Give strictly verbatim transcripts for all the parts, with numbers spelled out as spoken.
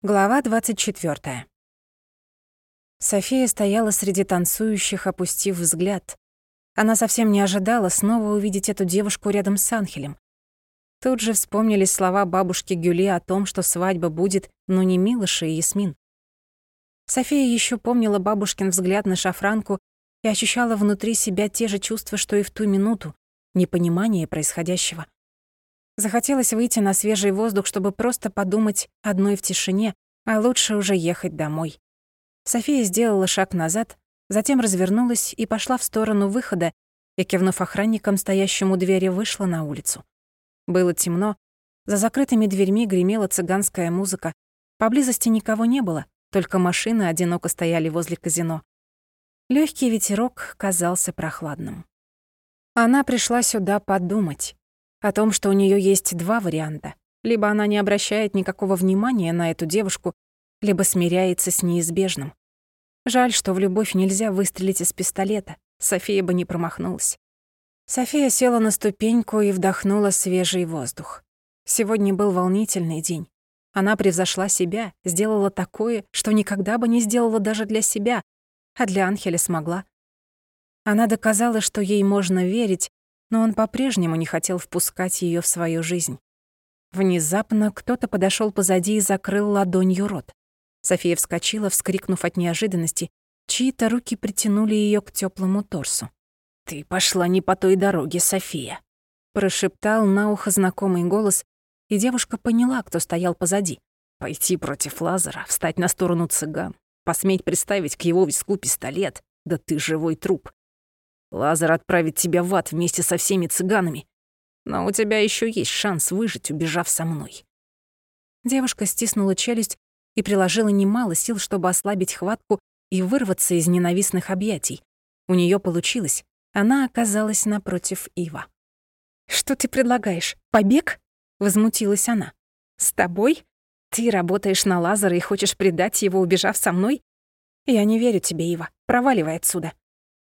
Глава двадцать четвёртая. София стояла среди танцующих, опустив взгляд. Она совсем не ожидала снова увидеть эту девушку рядом с Анхелем. Тут же вспомнились слова бабушки Гюли о том, что свадьба будет, но не Милоша и Ясмин. София ещё помнила бабушкин взгляд на шафранку и ощущала внутри себя те же чувства, что и в ту минуту, непонимание происходящего. Захотелось выйти на свежий воздух, чтобы просто подумать одной в тишине, а лучше уже ехать домой. София сделала шаг назад, затем развернулась и пошла в сторону выхода и, кивнув охранникам, стоящим у двери, вышла на улицу. Было темно, за закрытыми дверьми гремела цыганская музыка, поблизости никого не было, только машины одиноко стояли возле казино. Лёгкий ветерок казался прохладным. Она пришла сюда подумать о том, что у неё есть два варианта. Либо она не обращает никакого внимания на эту девушку, либо смиряется с неизбежным. Жаль, что в любовь нельзя выстрелить из пистолета. София бы не промахнулась. София села на ступеньку и вдохнула свежий воздух. Сегодня был волнительный день. Она превзошла себя, сделала такое, что никогда бы не сделала даже для себя, а для Анхеля смогла. Она доказала, что ей можно верить, но он по-прежнему не хотел впускать её в свою жизнь. Внезапно кто-то подошёл позади и закрыл ладонью рот. София вскочила, вскрикнув от неожиданности. Чьи-то руки притянули её к тёплому торсу. «Ты пошла не по той дороге, София», — прошептал на ухо знакомый голос, и девушка поняла, кто стоял позади. «Пойти против Лазара, встать на сторону цыган, посметь приставить к его виску пистолет, да ты живой труп. Лазар отправит тебя в ад вместе со всеми цыганами. Но у тебя ещё есть шанс выжить, убежав со мной». Девушка стиснула челюсть и приложила немало сил, чтобы ослабить хватку и вырваться из ненавистных объятий. У неё получилось. Она оказалась напротив Ива. «Что ты предлагаешь? Побег?» — возмутилась она. «С тобой? Ты работаешь на Лазара и хочешь предать его, убежав со мной? Я не верю тебе, Ива. Проваливай отсюда».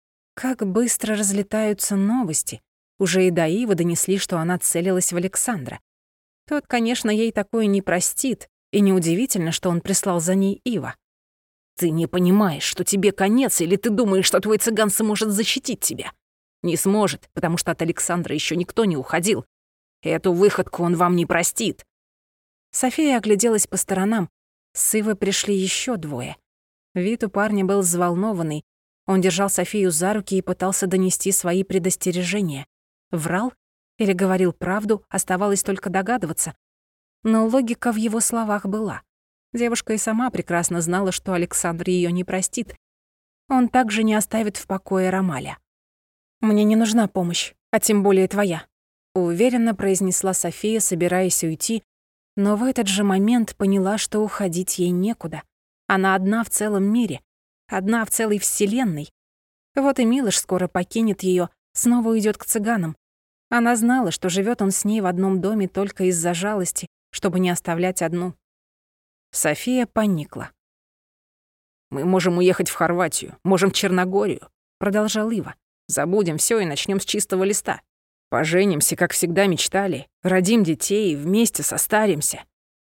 Как быстро разлетаются новости. Уже и до Ива донесли, что она целилась в Александра. Тот, конечно, ей такое не простит, и неудивительно, что он прислал за ней Ива. «Ты не понимаешь, что тебе конец, или ты думаешь, что твой цыган сможет защитить тебя? Не сможет, потому что от Александра ещё никто не уходил. Эту выходку он вам не простит». София огляделась по сторонам. С Ивы пришли ещё двое. Вид у парня был взволнованный. Он держал Софию за руки и пытался донести свои предостережения. Врал или говорил правду, оставалось только догадываться. Но логика в его словах была. Девушка и сама прекрасно знала, что Александр её не простит. Он также не оставит в покое Ромаля. «Мне не нужна помощь, а тем более твоя», — уверенно произнесла София, собираясь уйти, но в этот же момент поняла, что уходить ей некуда. Она одна в целом мире, одна в целой вселенной. Вот и Милош скоро покинет её, снова уйдёт к цыганам. Она знала, что живёт он с ней в одном доме только из-за жалости, чтобы не оставлять одну. София поникла. «Мы можем уехать в Хорватию, можем в Черногорию», — продолжал Ива. «Забудем всё и начнём с чистого листа. Поженимся, как всегда мечтали, родим детей, вместе состаримся».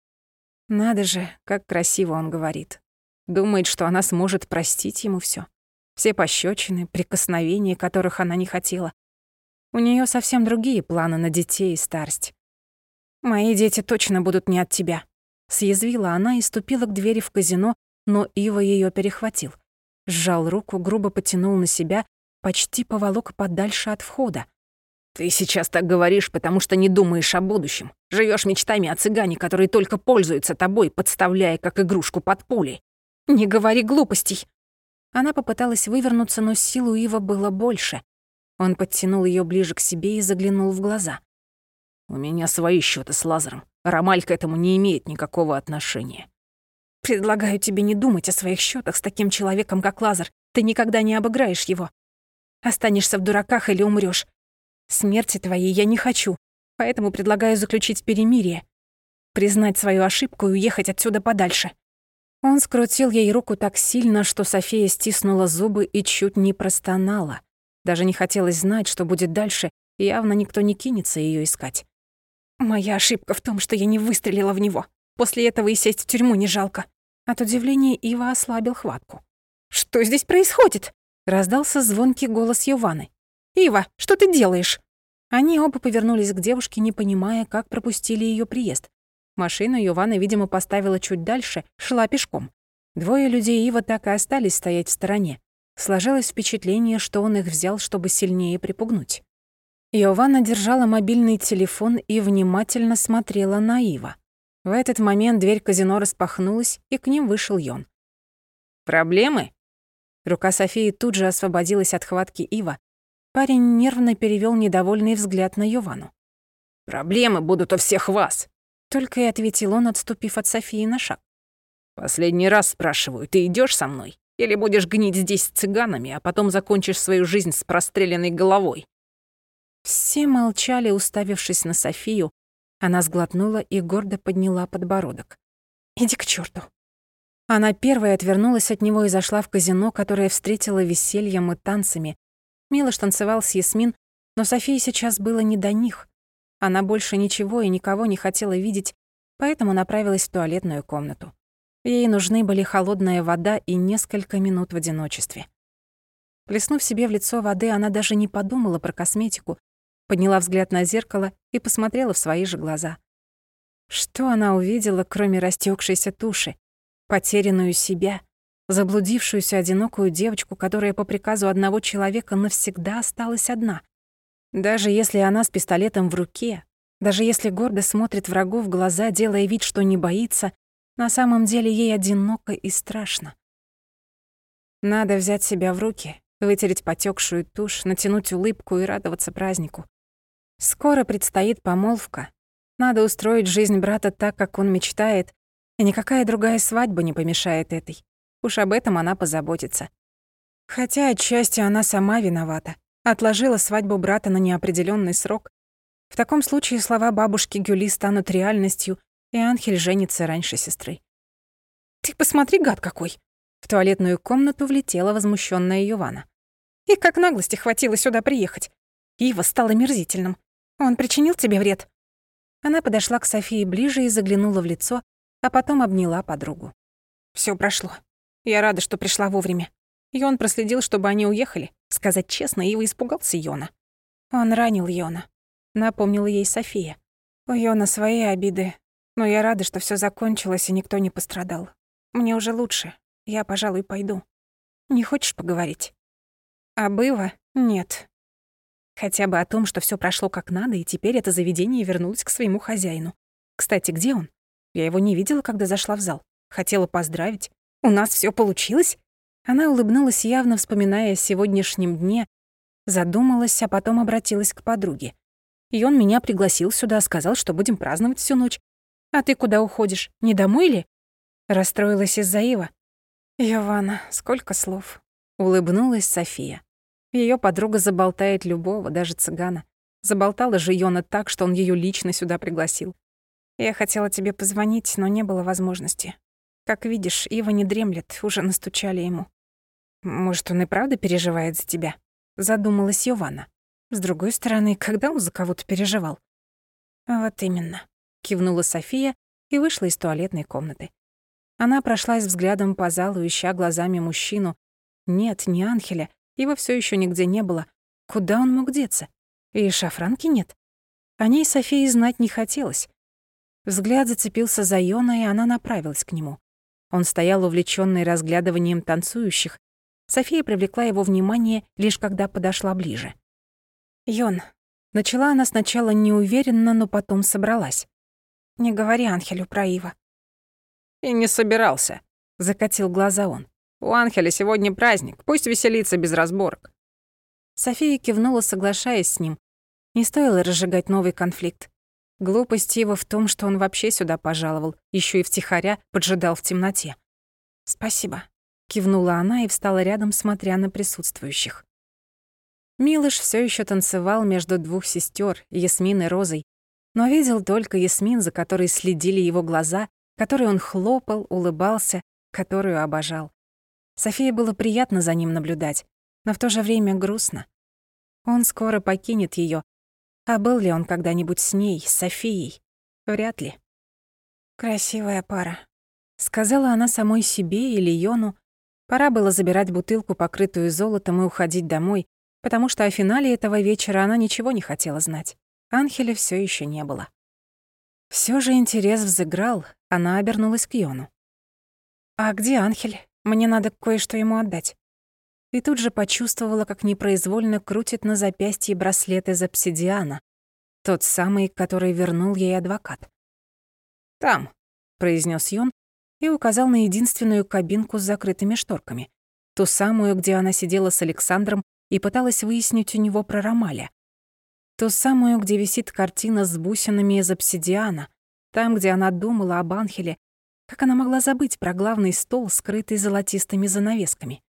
Надо же, как красиво он говорит. Думает, что она сможет простить ему всё. Все пощёчины, прикосновения, которых она не хотела. У неё совсем другие планы на детей и старость. «Мои дети точно будут не от тебя», — съязвила она и ступила к двери в казино, но Ива её перехватил. Сжал руку, грубо потянул на себя, почти поволок подальше от входа. «Ты сейчас так говоришь, потому что не думаешь о будущем. Живёшь мечтами о цыгане, который только пользуется тобой, подставляя как игрушку под пули». «Не говори глупостей». Она попыталась вывернуться, но сил у Ива было больше. Он подтянул её ближе к себе и заглянул в глаза. «У меня свои счёты с Лазаром. Ромаль к этому не имеет никакого отношения». «Предлагаю тебе не думать о своих счётах с таким человеком, как Лазар. Ты никогда не обыграешь его. Останешься в дураках или умрёшь. Смерти твоей я не хочу, поэтому предлагаю заключить перемирие. Признать свою ошибку и уехать отсюда подальше». Он скрутил ей руку так сильно, что София стиснула зубы и чуть не простонала. Даже не хотелось знать, что будет дальше, явно никто не кинется её искать. «Моя ошибка в том, что я не выстрелила в него. После этого и сесть в тюрьму не жалко». От удивления Ива ослабил хватку. «Что здесь происходит?» — раздался звонкий голос Йованы. «Ива, что ты делаешь?» Они оба повернулись к девушке, не понимая, как пропустили её приезд. Машину Йована, видимо, поставила чуть дальше, шла пешком. Двое людей Ива так и остались стоять в стороне. Сложилось впечатление, что он их взял, чтобы сильнее припугнуть. Йована держала мобильный телефон и внимательно смотрела на Ива. В этот момент дверь казино распахнулась, и к ним вышел Йон. «Проблемы?» Рука Софии тут же освободилась от хватки Ива. Парень нервно перевёл недовольный взгляд на Йовану. «Проблемы будут у всех вас», — только и ответил он, отступив от Софии на шаг. «Последний раз спрашиваю, ты идёшь со мной? Или будешь гнить здесь с цыганами, а потом закончишь свою жизнь с простреленной головой?» Все молчали, уставившись на Софию. Она сглотнула и гордо подняла подбородок. «Иди к чёрту». Она первой отвернулась от него и зашла в казино, которое встретило весельем и танцами. Милош танцевал с Ясмин, но Софии сейчас было не до них. Она больше ничего и никого не хотела видеть, поэтому направилась в туалетную комнату. Ей нужны были холодная вода и несколько минут в одиночестве. Плеснув себе в лицо воды, она даже не подумала про косметику, подняла взгляд на зеркало и посмотрела в свои же глаза. Что она увидела, кроме растёкшейся туши, потерянную себя, заблудившуюся одинокую девочку, которая по приказу одного человека навсегда осталась одна? Даже если она с пистолетом в руке, даже если гордо смотрит врагу в глаза, делая вид, что не боится, на самом деле ей одиноко и страшно. Надо взять себя в руки, вытереть потёкшую тушь, натянуть улыбку и радоваться празднику. Скоро предстоит помолвка. Надо устроить жизнь брата так, как он мечтает, и никакая другая свадьба не помешает этой. Уж об этом она позаботится. Хотя отчасти она сама виновата. Отложила свадьбу брата на неопределённый срок. В таком случае слова бабушки Гюли станут реальностью, и Анхель женится раньше сестры. «Ты посмотри, гад какой!» В туалетную комнату влетела возмущённая Йована. «И как наглости хватило сюда приехать! Ива стал омерзительным. Он причинил тебе вред?» Она подошла к Софии ближе и заглянула в лицо, а потом обняла подругу. «Всё прошло. Я рада, что пришла вовремя. Йон проследил, чтобы они уехали. Сказать честно, Ива испугался Йона. Он ранил Йона», — напомнила ей София. «У Йона свои обиды, но я рада, что всё закончилось и никто не пострадал. Мне уже лучше. Я, пожалуй, пойду. Не хочешь поговорить?» «Об Ива? Нет. Хотя бы о том, что всё прошло как надо, и теперь это заведение вернулось к своему хозяину. Кстати, где он? Я его не видела, когда зашла в зал. Хотела поздравить. У нас всё получилось?» Она улыбнулась, явно вспоминая о сегодняшнем дне, задумалась, а потом обратилась к подруге. «И он меня пригласил сюда, сказал, что будем праздновать всю ночь. А ты куда уходишь? Не домой ли?» Расстроилась из-за Ива. «Йована, сколько слов!» — улыбнулась София. Её подруга заболтает любого, даже цыгана. Заболтала же Йона так, что он её лично сюда пригласил. «Я хотела тебе позвонить, но не было возможности. Как видишь, Ива не дремлет, уже настучали ему». «Может, он и правда переживает за тебя?» — задумалась Йована. «С другой стороны, когда он за кого-то переживал?» «Вот именно», — кивнула София и вышла из туалетной комнаты. Она прошлась взглядом по залу, ища глазами мужчину. Нет, не Анхеля, его всё ещё нигде не было. Куда он мог деться? И шафранки нет. О ней Софии знать не хотелось. Взгляд зацепился за Йона, и она направилась к нему. Он стоял увлечённый разглядыванием танцующих. София привлекла его внимание, лишь когда подошла ближе. «Йон», — начала она сначала неуверенно, но потом собралась. «Не говори Анхелю про Ива». «И не собирался», — закатил глаза он. «У Анхеля сегодня праздник, пусть веселится без разборок». София кивнула, соглашаясь с ним. Не стоило разжигать новый конфликт. Глупость его в том, что он вообще сюда пожаловал, ещё и втихаря поджидал в темноте. «Спасибо», — кивнула она и встала рядом, смотря на присутствующих. Милош всё ещё танцевал между двух сестёр, Ясмин и Розой, но видел только Ясмин, за которой следили его глаза, которой он хлопал, улыбался, которую обожал. Софии было приятно за ним наблюдать, но в то же время грустно. Он скоро покинет её, а был ли он когда-нибудь с ней, с Софией? Вряд ли. «Красивая пара», — сказала она самой себе или Йону. Пора было забирать бутылку, покрытую золотом, и уходить домой, потому что о финале этого вечера она ничего не хотела знать. Анхеля всё ещё не было. Всё же интерес взыграл, она обернулась к Йону. «А где Анхель? Мне надо кое-что ему отдать». И тут же почувствовала, как непроизвольно крутит на запястье браслет из обсидиана, тот самый, который вернул ей адвокат. «Там», — произнёс Йон и указал на единственную кабинку с закрытыми шторками, ту самую, где она сидела с Александром и пыталась выяснить у него про Ромаля. Ту самую, где висит картина с бусинами из обсидиана, там, где она думала об Анхеле, как она могла забыть про главный стол, скрытый золотистыми занавесками.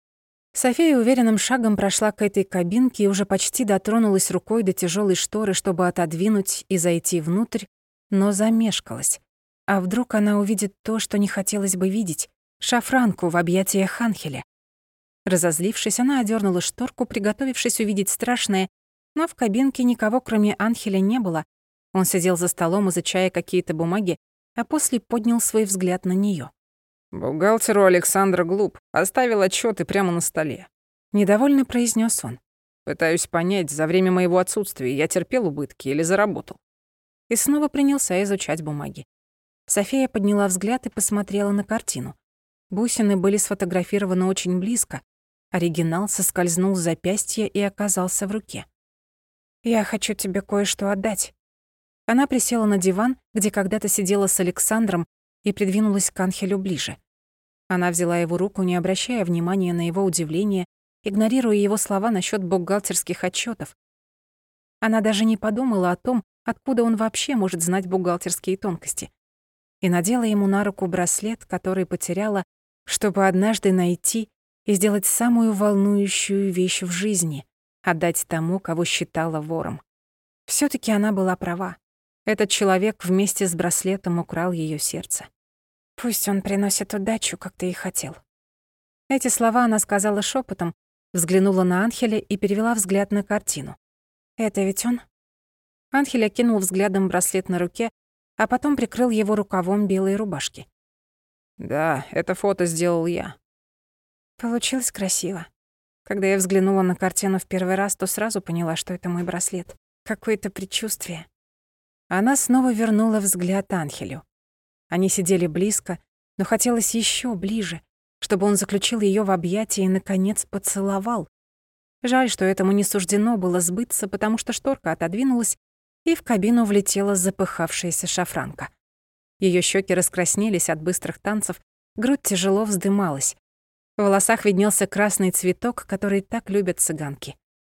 София уверенным шагом прошла к этой кабинке и уже почти дотронулась рукой до тяжелой шторы, чтобы отодвинуть и зайти внутрь, но замешкалась. А вдруг она увидит то, что не хотелось бы видеть — шафранку в объятиях Анхеля. Разозлившись, она одернула шторку, приготовившись увидеть страшное, но в кабинке никого, кроме Анхеля, не было. Он сидел за столом, изучая какие-то бумаги, а после поднял свой взгляд на неё. «Бухгалтеру Александра Глуп оставил отчёты прямо на столе», — недовольно произнёс он. «Пытаюсь понять, за время моего отсутствия я терпел убытки или заработал». И снова принялся изучать бумаги. София подняла взгляд и посмотрела на картину. Бусины были сфотографированы очень близко. Оригинал соскользнул с запястья и оказался в руке. «Я хочу тебе кое-что отдать». Она присела на диван, где когда-то сидела с Александром, и придвинулась к Анхелю ближе. Она взяла его руку, не обращая внимания на его удивление, игнорируя его слова насчёт бухгалтерских отчётов. Она даже не подумала о том, откуда он вообще может знать бухгалтерские тонкости. И надела ему на руку браслет, который потеряла, чтобы однажды найти и сделать самую волнующую вещь в жизни — отдать тому, кого считала вором. Всё-таки она была права. Этот человек вместе с браслетом украл её сердце. «Пусть он приносит удачу, как ты и хотел». Эти слова она сказала шёпотом, взглянула на Анхеля и перевела взгляд на картину. «Это ведь он?» Анхель окинул взглядом браслет на руке, а потом прикрыл его рукавом белой рубашки. «Да, это фото сделал я». Получилось красиво. Когда я взглянула на картину в первый раз, то сразу поняла, что это мой браслет. Какое-то предчувствие. Она снова вернула взгляд Анхелю. Они сидели близко, но хотелось ещё ближе, чтобы он заключил её в объятия и, наконец, поцеловал. Жаль, что этому не суждено было сбыться, потому что шторка отодвинулась, и в кабину влетела запыхавшаяся шафранка. Её щеки раскраснелись от быстрых танцев, грудь тяжело вздымалась. В волосах виднелся красный цветок, который так любят цыганки.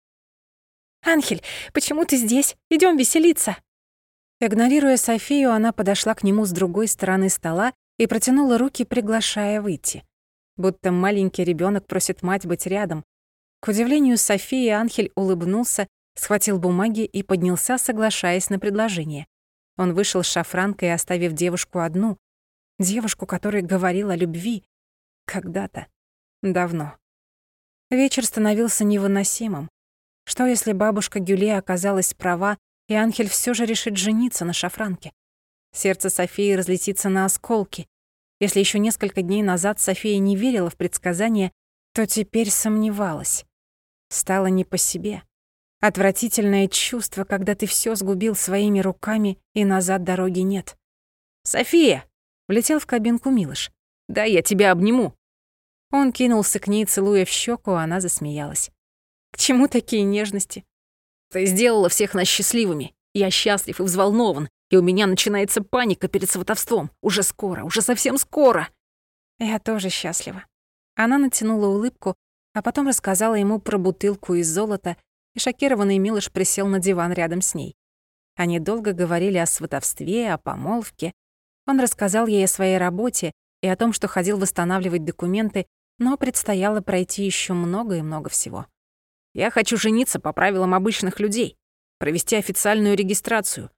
«Анхель, почему ты здесь? Идём веселиться!» Игнорируя Софию, она подошла к нему с другой стороны стола и протянула руки, приглашая выйти. Будто маленький ребёнок просит мать быть рядом. К удивлению Софии, Анхель улыбнулся, схватил бумаги и поднялся, соглашаясь на предложение. Он вышел с шафранкой, оставив девушку одну. Девушку, которая говорила о любви. Когда-то. Давно. Вечер становился невыносимым. Что, если бабушка Гюле оказалась права, и Анхель всё же решит жениться на шафранке? Сердце Софии разлетится на осколки. Если ещё несколько дней назад София не верила в предсказания, то теперь сомневалась. Стало не по себе. Отвратительное чувство, когда ты всё сгубил своими руками, и назад дороги нет. «София!» — влетел в кабинку Милош. «Дай я тебя обниму!» Он кинулся к ней, целуя в щеку, а она засмеялась. «К чему такие нежности?» «Ты сделала всех нас счастливыми. Я счастлив и взволнован, и у меня начинается паника перед сватовством. Уже скоро, уже совсем скоро!» «Я тоже счастлива». Она натянула улыбку, а потом рассказала ему про бутылку из золота, и шокированный Милош присел на диван рядом с ней. Они долго говорили о сватовстве, о помолвке. Он рассказал ей о своей работе и о том, что ходил восстанавливать документы, но предстояло пройти ещё много и много всего. «Я хочу жениться по правилам обычных людей, провести официальную регистрацию.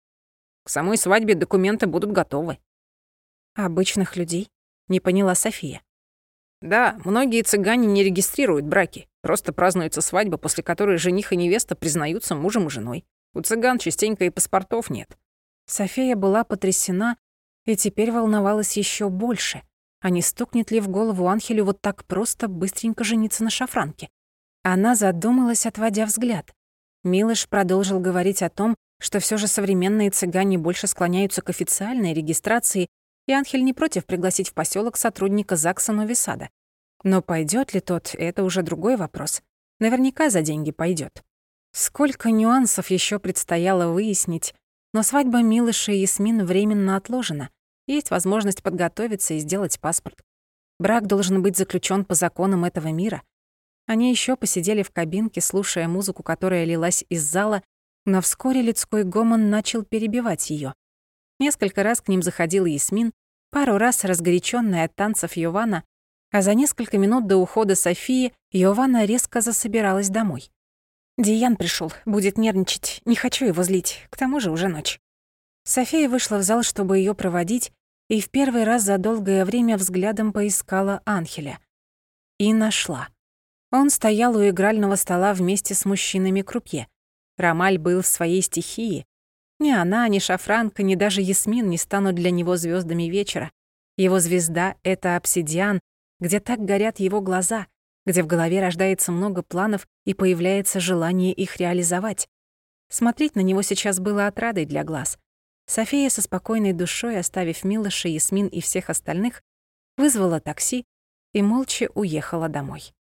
К самой свадьбе документы будут готовы». «Обычных людей?» — не поняла София. «Да, многие цыгане не регистрируют браки, просто празднуется свадьба, после которой жених и невеста признаются мужем и женой. У цыган частенько и паспортов нет». София была потрясена, И теперь волновалась еще больше. А не стукнет ли в голову Анхелю вот так просто быстренько жениться на шафранке? Она задумалась, отводя взгляд. Милош продолжил говорить о том, что все же современные цыгане больше склоняются к официальной регистрации, и Анхель не против пригласить в поселок сотрудника ЗАГСа Нови-Сада. Но пойдет ли тот, это уже другой вопрос. Наверняка за деньги пойдет. Сколько нюансов еще предстояло выяснить, но свадьба Милоша и Ясмин временно отложена. Есть возможность подготовиться и сделать паспорт. Брак должен быть заключен по законам этого мира. Они еще посидели в кабинке, слушая музыку, которая лилась из зала, но вскоре людской гомон начал перебивать ее. Несколько раз к ним заходила Ясмин, пару раз разгоряченная от танцев Йована, а за несколько минут до ухода Софии Йована резко засобиралась домой. «Диан пришел, будет нервничать, не хочу его злить, к тому же уже ночь». София вышла в зал, чтобы ее проводить, и в первый раз за долгое время взглядом поискала Анхеля. И нашла. Он стоял у игрального стола вместе с мужчинами крупье. Ромаль был в своей стихии. Ни она, ни Шафранка, ни даже Ясмин не станут для него звездами вечера. Его звезда — это обсидиан, где так горят его глаза, где в голове рождается много планов и появляется желание их реализовать. Смотреть на него сейчас было отрадой для глаз. София со спокойной душой, оставив Милоша, Ясмин и всех остальных, вызвала такси и молча уехала домой.